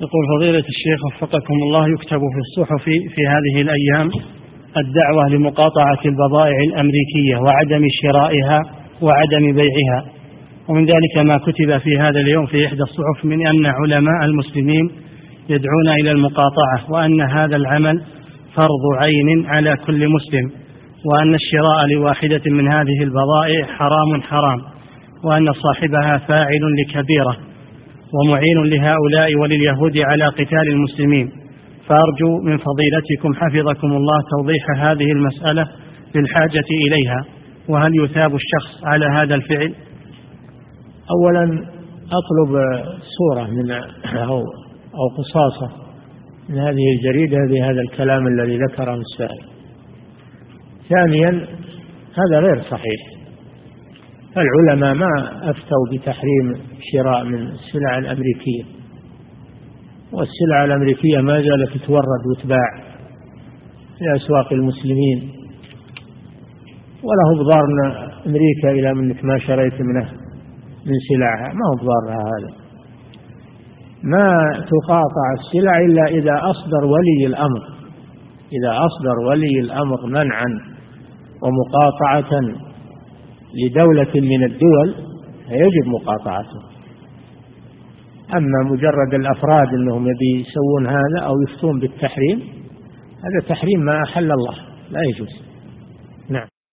يقول فضيلة الشيخ وفقكم الله، يكتب في الصحف في هذه الأيام الدعوة لمقاطعة البضائع الأمريكية وعدم شرائها وعدم بيعها، ومن ذلك ما كتب في هذا اليوم في إحدى الصحف من أن علماء المسلمين يدعون إلى المقاطعة، وأن هذا العمل فرض عين على كل مسلم، وأن الشراء لواحدة من هذه البضائع حرام، وأن صاحبها فاعل لكبيرة ومعين لهؤلاء ولليهود على قتال المسلمين. فأرجو من فضيلتكم حفظكم الله توضيح هذه المسألة بالحاجة إليها، وهل يثاب الشخص على هذا الفعل؟ أولا أطلب صورة من أو قصاصة من هذه الجريدة بهذا الكلام الذي ذكره السائل. ثانيا هذا غير صحيح، العلماء ما أفتوا بتحريم شراء من السلع الأمريكية، والسلع الأمريكية ما زالت تتورد وتباع في أسواق المسلمين، وله بضار أمريكا إلى منك ما شريت منه من سلعها، ما هو بضارها هذا. ما تقاطع السلع إلا إذا أصدر ولي الأمر، إذا أصدر ولي الأمر منعا ومقاطعة لدولة من الدول يجب مقاطعته. أما مجرد الأفراد أنهم يسوون هذا أو يفتون بالتحريم، هذا تحريم ما أحل الله، لا يجوز.